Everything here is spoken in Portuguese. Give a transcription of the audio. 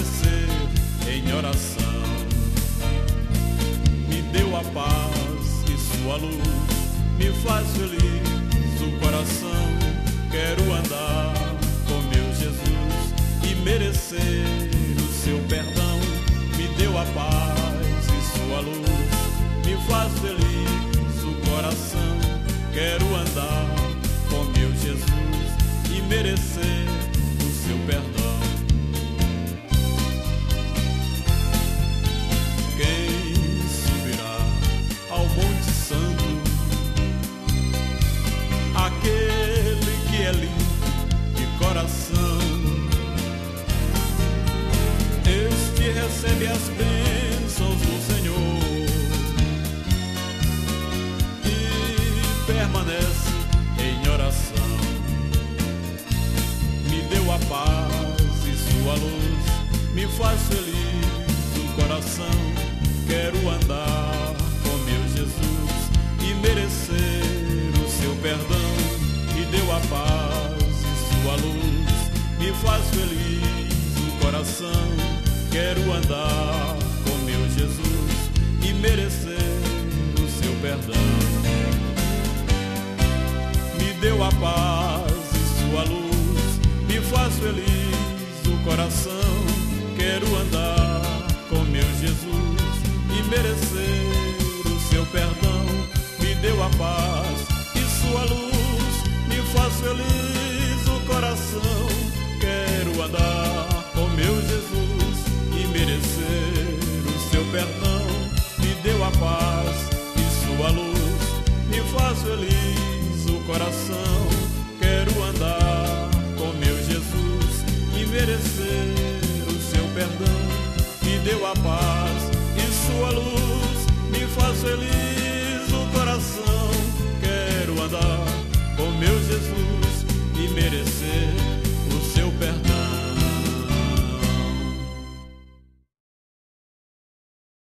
permanecer em oração. Me deu a paz e sua luz me faz feliz o coração. Quero andar com meu Jesus e merecer o seu perdão. Me deu a paz e sua luz me faz feliz o coração. Quero andar com meu Jesus e merecer o seu perdão. Quem subirá ao Monte Santo? Aquele que é limpo de coração. Este recebe as bênçãos do Senhor e permanece em oração. Me deu a paz e sua luz me faz feliz o coração. Quero andar com meu Jesus e merecer o seu perdão. Me deu a paz e sua luz me faz feliz o coração. Quero andar com meu Jesus e merecer o seu perdão. Me deu a paz e sua luz me faz feliz o coração. Quero andar com meu Jesus e merecer o seu perdão. Me deu a paz e sua luz me faz feliz o coração. Quero andar com meu Jesus e merecer o seu perdão. Me deu a paz e sua luz me faz feliz o coração.